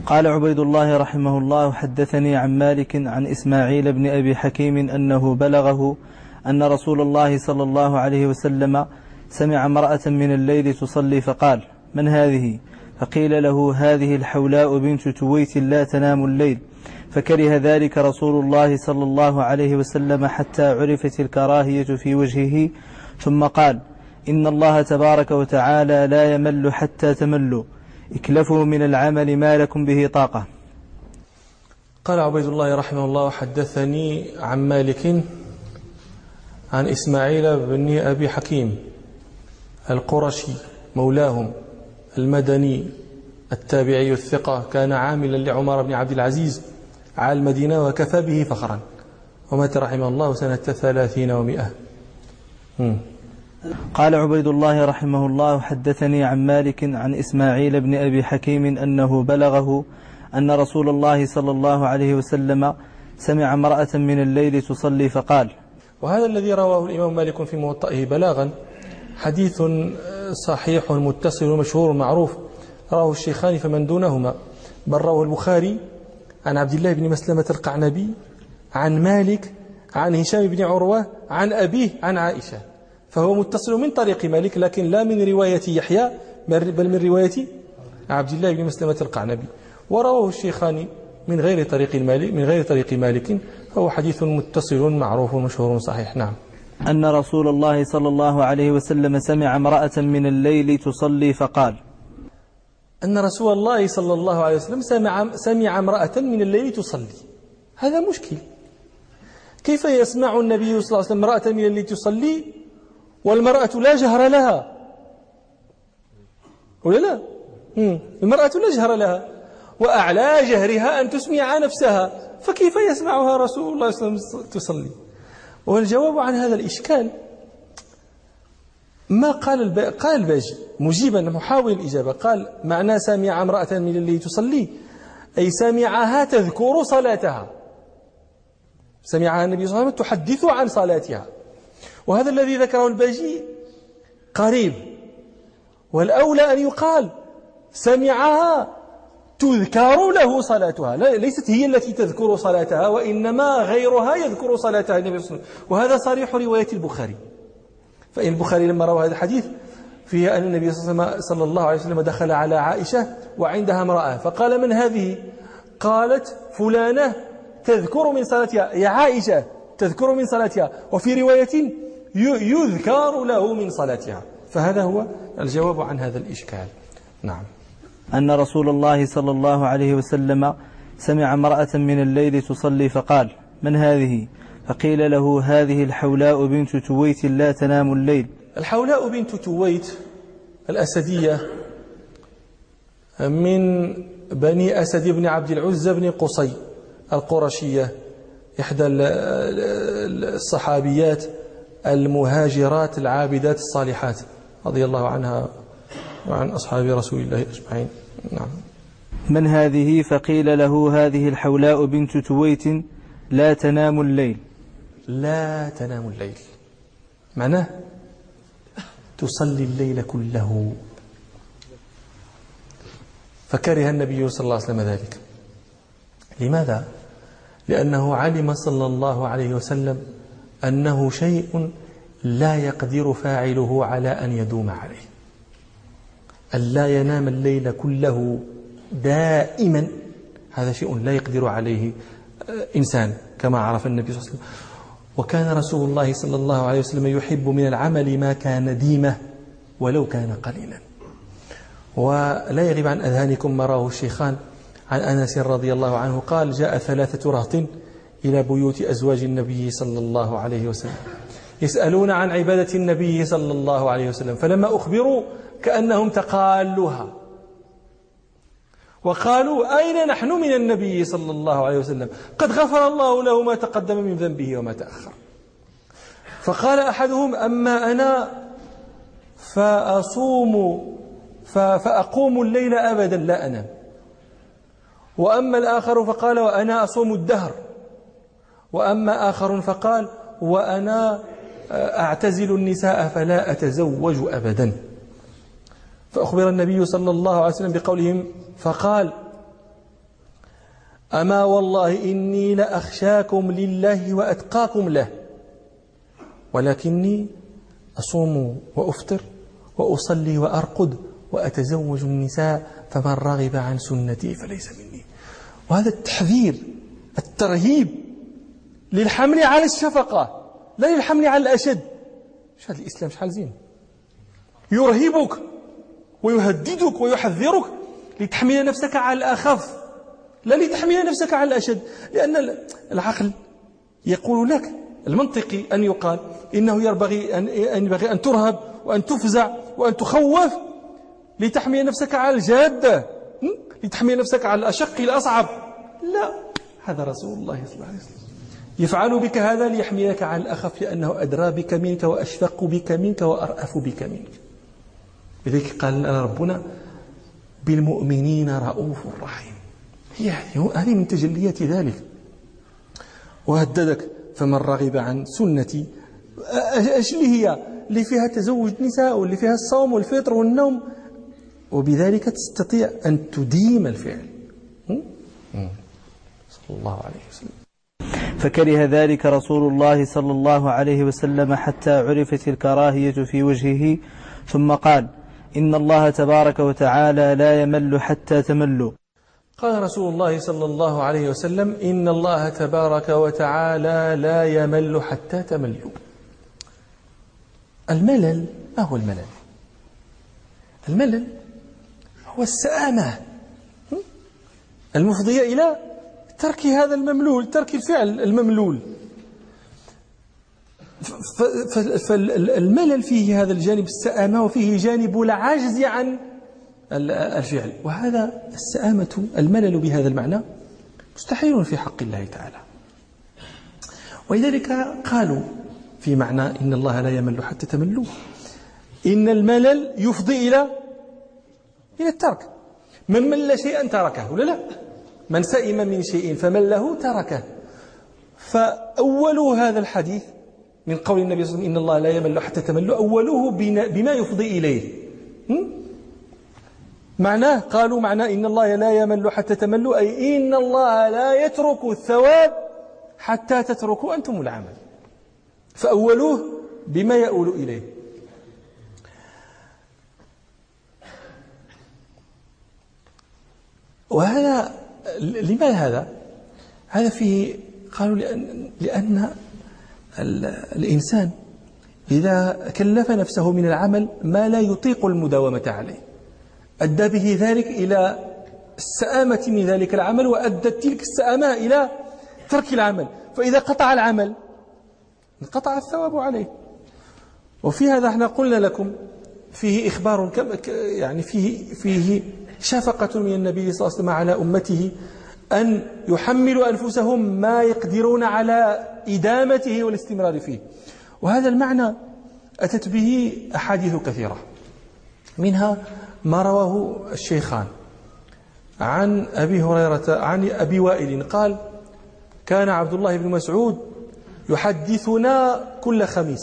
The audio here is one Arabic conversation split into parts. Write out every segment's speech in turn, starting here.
قال عبيد الله رحمه الله: حدثني عن مالك عن إسماعيل بن أبي حكيم أنه بلغه أن رسول الله صلى الله عليه وسلم سمع امرأة من الليل تصلي فقال: من هذه؟ فقيل له: هذه الحولاء بنت تويت لا تنام الليل. فكره ذلك رسول الله صلى الله عليه وسلم حتى عرفت الكراهية في وجهه، ثم قال: إن الله تبارك وتعالى لا يمل حتى تملوا، اكلفوا من العمل ما لكم به طاقة. قال عبيد الله رحمه الله: حدثني عن مالك عن إسماعيل بن أبي حكيم القرشي مولاهم المدني التابعي الثقة، كان عاملا لعمر بن عبد العزيز على المدينة وكفى به فخرا، ومات رحمه الله سنة 30 و100. قال عبيد الله رحمه الله: حدثني عن مالك عن إسماعيل بن أبي حكيم أنه بلغه أن رسول الله صلى الله عليه وسلم سمع امرأة من الليل تصلي فقال. وهذا الذي رواه الإمام مالك في موطئه بلاغا حديث صحيح متصل مشهور معروف، رواه الشيخان فمن دونهما، بل رواه البخاري عن عبد الله بن مسلمة القعنبي عن مالك عن هشام بن عروة عن أبيه عن عائشة، فهو متصل من طريق مالك لكن لا من رواية يحيى بل من رواية عبد الله بن مسلمة القعنبي، ورواه الشيخان من غير طريق مالك، فهو حديث متصل معروف مشهور صحيح. نعم. أن رسول الله صلى الله عليه وسلم سمع امرأة من الليل تصلي فقال. أن رسول الله صلى الله عليه وسلم سمع امرأة من الليل تصلي، هذا مشكل. كيف يسمع النبي صلى الله عليه وسلم امرأة من الليل تصلي والمرأة لا جهر لها؟ ولا لا؟ المرأة لا جهر لها، وأعلى جهرها أن تسمع نفسها، فكيف يسمعها رسول الله صلى الله عليه وسلم تصلي؟ والجواب عن هذا الإشكال ما قال الباجي مجيبا محاول الإجابة، قال: معنى سمع امرأة من الليل تصلي أي سمعها تذكر صلاتها، سمعها النبي صلى الله عليه وسلم تحدث عن صلاتها، وهذا الذي ذكره الباجي قريب، والأولى أن يقال سمعها تذكر له صلاتها، ليست هي التي تذكر صلاتها، وإنما غيرها يذكر صلاتها النبي صلى الله عليه وسلم، وهذا صريح رواية البخاري. فإن البخاري لما روى هذا الحديث فيه أن النبي صلى الله عليه وسلم دخل على عائشة وعندها امرأة، فقال: من هذه؟ قالت: فلانة تذكر من صلاتها، يا عائشة تذكر من صلاتها، وفي رواية يذكر له من صلاتها. فهذا هو الجواب عن هذا الإشكال. نعم. أن رسول الله صلى الله عليه وسلم سمع امرأة من الليل تصلي فقال: من هذه؟ فقيل له: هذه الحولاء بنت تويت لا تنام الليل. الحولاء بنت تويت الأسدية من بني أسد بن عبد العزى بن قصي القرشية، إحدى الصحابيات المهاجرات العابدات الصالحات رضي الله عنها وعن أصحاب رسول الله أجمعين. نعم. من هذه؟ فقيل له: هذه الحولاء بنت تويت لا تنام الليل. لا تنام الليل معناه تصلي الليل كله، فكره النبي صلى الله عليه وسلم ذلك. لماذا؟ لأنه علم صلى الله عليه وسلم أنه شيء لا يقدر فاعله على أن يدوم عليه، أن لا ينام الليل كله دائما، هذا شيء لا يقدر عليه إنسان كما عرف النبي صلى الله عليه وسلم. وكان رسول الله صلى الله عليه وسلم يحب من العمل ما كان ديمة ولو كان قليلا. ولا يغيب عن أذهانكم ما رواه الشيخان عن أنس رضي الله عنه قال: جاء 3 رهط إلى بيوت أزواج النبي صلى الله عليه وسلم يسألون عن عبادة النبي صلى الله عليه وسلم، فلما أخبروا كأنهم تقالوها وقالوا: أين نحن من النبي صلى الله عليه وسلم؟ قد غفر الله له ما تقدم من ذنبه وما تأخر. فقال أحدهم: أما أنا فأقوم الليل أبدا لا أنام. وأما الآخر فقال: وأنا أصوم الدهر. وأما آخر فقال: وأنا أعتزل النساء فلا أتزوج أبدا. فأخبر النبي صلى الله عليه وسلم بقولهم فقال: أما والله إني لأخشاكم لله وأتقاكم له، ولكني أصوم وأفطر وأصلي وأرقد وأتزوج النساء، فمن رغب عن سنتي فليس مني. وهذا التحذير الترهيب للحمل على الشفقة لا للحمل على الأشد. مش هذا الإسلام شحال زين، يرهبك ويهددك ويحذرك لتحمل نفسك على الأخف لا لتحمل نفسك على الأشد. لأن العقل يقول لك المنطقي أن يقال إنه ينبغي أن ترهب وأن تفزع وأن تخوف لتحمل نفسك على الجادة، لتحمل نفسك على الأشق الأصعب. لا، هذا رسول الله صلى الله عليه وسلم يفعل بك هذا ليحملك على الأخف، لأنه أدرى بك منك وأشفق بك منك وأرأف بك منك. لذلك قال لنا ربنا بالمؤمنين رؤوف رحيم. هذه من تجليات ذلك. وهددك فمن رغب عن سنتي، ايش اللي هي اللي فيها تزوج نساء واللي فيها الصوم والفطر والنوم، وبذلك تستطيع أن تديم الفعل. صلى الله عليه وسلم. فكره ذلك رسول الله صلى الله عليه وسلم حتى عرفت الكراهية في وجهه، ثم قال: إن الله تبارك وتعالى لا يمل حتى تملوا. قال رسول الله صلى الله عليه وسلم: إن الله تبارك وتعالى لا يمل حتى تملوا. الملل ما هو الملل؟ الملل هو السآمة المفضية إلى ترك هذا المملول، ترك الفعل المملول. فالملل فيه هذا الجانب السآمة، وفيه جانب العجز عن الفعل. وهذا السآمة الملل بهذا المعنى مستحيل في حق الله تعالى. ولذلك قالوا في معنى إن الله لا يمل حتى تملوا إن الملل يفضي إلى الترك. من مل شيئا تركه، ولا لا؟ من سئم من شيء فمله تركه. فأول هذا الحديث من قول النبي صلى الله عليه وسلم إن الله لا يمل حتى تملوا، أوله بما يفضي إليه. معناه قالوا معناه إن الله لا يمل حتى تملوا، أي إن الله لا يترك الثواب حتى تتركوا أنتم العمل. فأولوه بما يؤول إليه. وهذا لما هذا فيه قالوا لأن الإنسان إذا كلف نفسه من العمل ما لا يطيق المداومة عليه أدى به ذلك إلى السآمة من ذلك العمل، وأدت تلك السآمة إلى ترك العمل. فإذا قطع العمل انقطع الثواب عليه. وفي هذا احنا قلنا لكم فيه إخبار يعني فيه شفقة من النبي صلى الله عليه وسلم على أمته أن يحملوا أنفسهم ما يقدرون على إدامته والاستمرار فيه. وهذا المعنى أتت به أحاديث كثيرة، منها ما رواه الشيخان عن أبي هريرة عن أبي وائل قال: كان عبد الله بن مسعود يحدثنا كل خميس،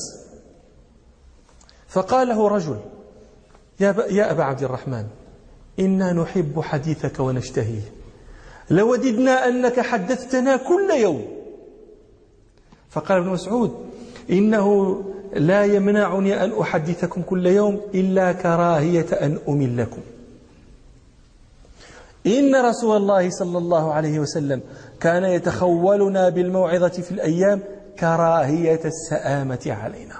فقال له رجل: يا أبا عبد الرحمن، إنا نحب حديثك ونشتهيه، لوددنا أنك حدثتنا كل يوم. فقال ابن مسعود: إنه لا يمنعني أن أحدثكم كل يوم إلا كراهية أن أملكم. إن رسول الله صلى الله عليه وسلم كان يتخولنا بالموعظة في الأيام كراهية السآمة علينا.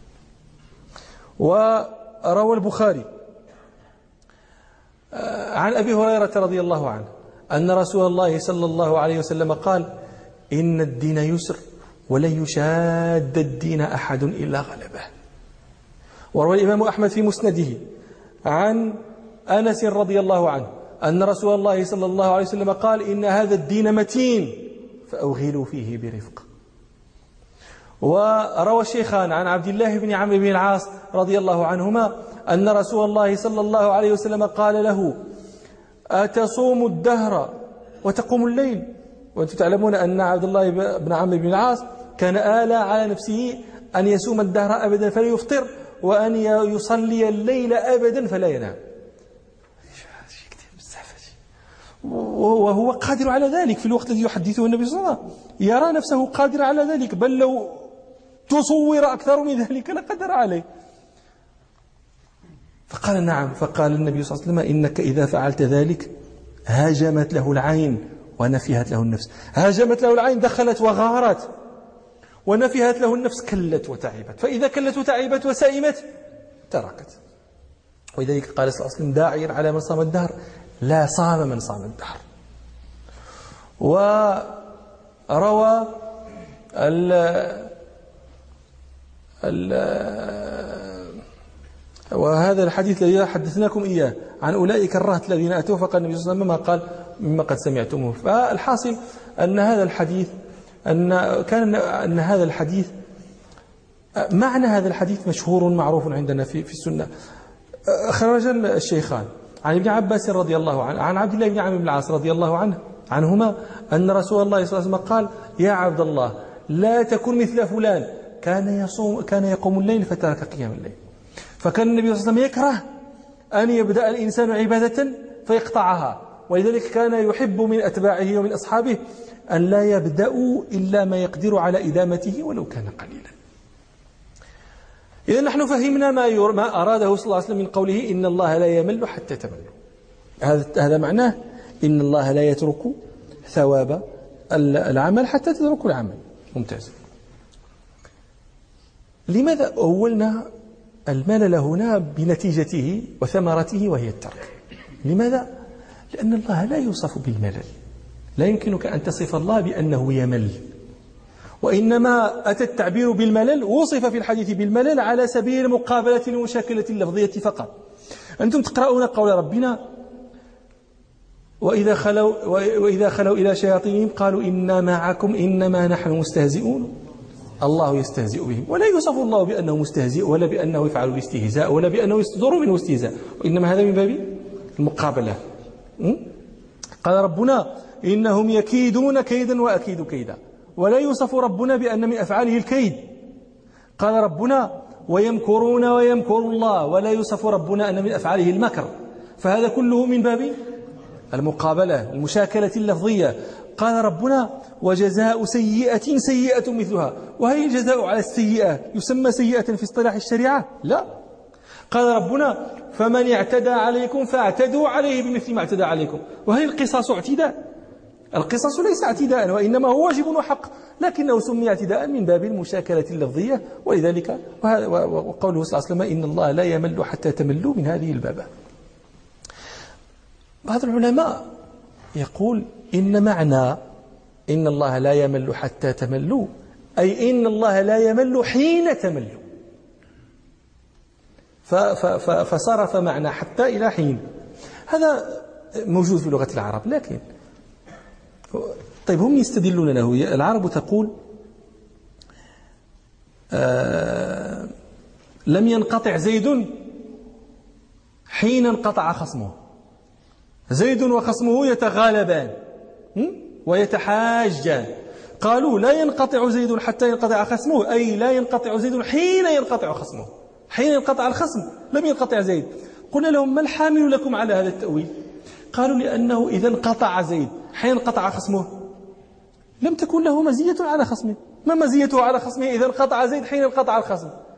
وروى البخاري عن أبي هريرة رضي الله عنه أن رسول الله صلى الله عليه وسلم قال: إن الدين يسر ولن يشاد الدين أحد إلا غلبه. وروى الإمام أحمد في مسنده عن أنس رضي الله عنه أن رسول الله صلى الله عليه وسلم قال: إن هذا الدين متين فأوغلوا فيه برفق. وروى الشيخان عن عبد الله بن عمرو بن العاص رضي الله عنهما أن رسول الله صلى الله عليه وسلم قال له: أتصوم الدهر وتقوم الليل؟ وأنتم تعلمون أن عبد الله بن عمرو بن العاص كان آلى على نفسه أن يصوم الدهر أبدا فلا يفطر، وأن يصلي الليل أبدا فلا ينام. وهو قادر على ذلك في الوقت الذي يحدثه النبي صلى الله عليه وسلم، يرى نفسه قادر على ذلك، بل لو تصور أكثر من ذلك لقدر عليه. فقال نعم. فقال النبي صلى الله عليه وسلم إنك إذا فعلت ذلك هاجمت له العين ونفهت له النفس. هاجمت له العين دخلت وغارت، ونفهت له النفس كلت وتعبت، فإذا كلت وتعبت وسئمت تركت. ولذلك قال صلى الله عليه وسلم داعيا على من صام الدهر لا صام من صام الدهر. وروى وهذا الحديث الذي حدثناكم إياه عن أولئك الرهط الذين أتوا، فقال النبي صلى الله عليه وسلم ما قال مما قد سمعتموه. فالحاصل أن هذا الحديث أن هذا الحديث معنى هذا الحديث مشهور معروف عندنا في السنة. خرج الشيخان عن ابن عباس رضي الله عنه عن عبد الله بن عمرو بن العاص رضي الله عنهما أن رسول الله صلى الله عليه وسلم قال يا عبد الله لا تكن مثل فلان كان يقوم الليل فترك قيام الليل. فكان النبي صلى الله عليه وسلم يكره أن يبدأ الإنسان عبادة فيقطعها، ولذلك كان يحب من أتباعه ومن أصحابه أن لا يبدأوا إلا ما يقدر على إدامته ولو كان قليلا. إذا نحن فهمنا ما أراده صلى الله عليه وسلم من قوله إن الله لا يمل حتى تملوا. هذا معناه إن الله لا يترك ثواب العمل حتى تتركوا العمل. ممتاز. لماذا أولنا الملل هنا بنتيجته وثمرته وهي الترك؟ لماذا؟ لأن الله لا يوصف بالملل، لا يمكنك أن تصف الله بأنه يمل، وإنما أتى التعبير بالملل وصف في الحديث بالملل على سبيل مقابلة المشاكلة اللفظية فقط. أنتم تقرؤون قول ربنا وإذا خلوا إلى شياطينهم قالوا إنا معكم إنما نحن مستهزئون. الله يستهزئ بهم، ولا يوصف الله بأنه مستهزئ ولا بأنه يفعل الاستهزاء ولا بأنه يصدر منه استهزاء، وإنما هذا من باب المقابلة. قال ربنا إنهم يكيدون كيدا وأكيد كيدا، ولا يوصف ربنا بأن من أفعاله الكيد. قال ربنا ويمكرون ويمكر الله، ولا يوصف ربنا أن من أفعاله المكر. فهذا كله من باب المقابلة المشاكلة اللفظية. قال ربنا وجزاء سيئة سيئة مثلها، وهي الجزاء على السيئة يسمى سيئة في اصطلاح الشريعة؟ لا. قال ربنا فمن اعتدى عليكم فاعتدوا عليه بمثل ما اعتدى عليكم، وهي القصاص اعتداء. القصاص ليس اعتداء وإنما هو واجب وحق، لكنه سمي اعتداء من باب المشاكلة اللفظية. ولذلك وقوله صلى الله عليه وسلم إن الله لا يمل حتى تملوا من هذه البابة. بعض العلماء يقول إن معنى إن الله لا يمل حتى تملوا أي إن الله لا يمل حين تملوا، فصرف معنى حتى إلى حين. هذا موجود في لغة العرب، لكن طيب هم يستدلون له. العرب تقول لم ينقطع زيد حين انقطع خصمه. زيد وخصمه يتغالبان ويتحاجان. قالوا لا ينقطع زيد حتى ينقطع خصمه، أي لا ينقطع زيد حين ينقطع خصمه. حين ينقطع الخصم لم ينقطع زيد. قلنا لهم ما الحامل لكم على هذا التأويل؟ قالوا لأنه إذا انقطع زيد حين انقطع خصمه لم تكن له مزية على خصمه. ما مزيته على خصمه إذا انقطع زيد حين انقطع الخصم؟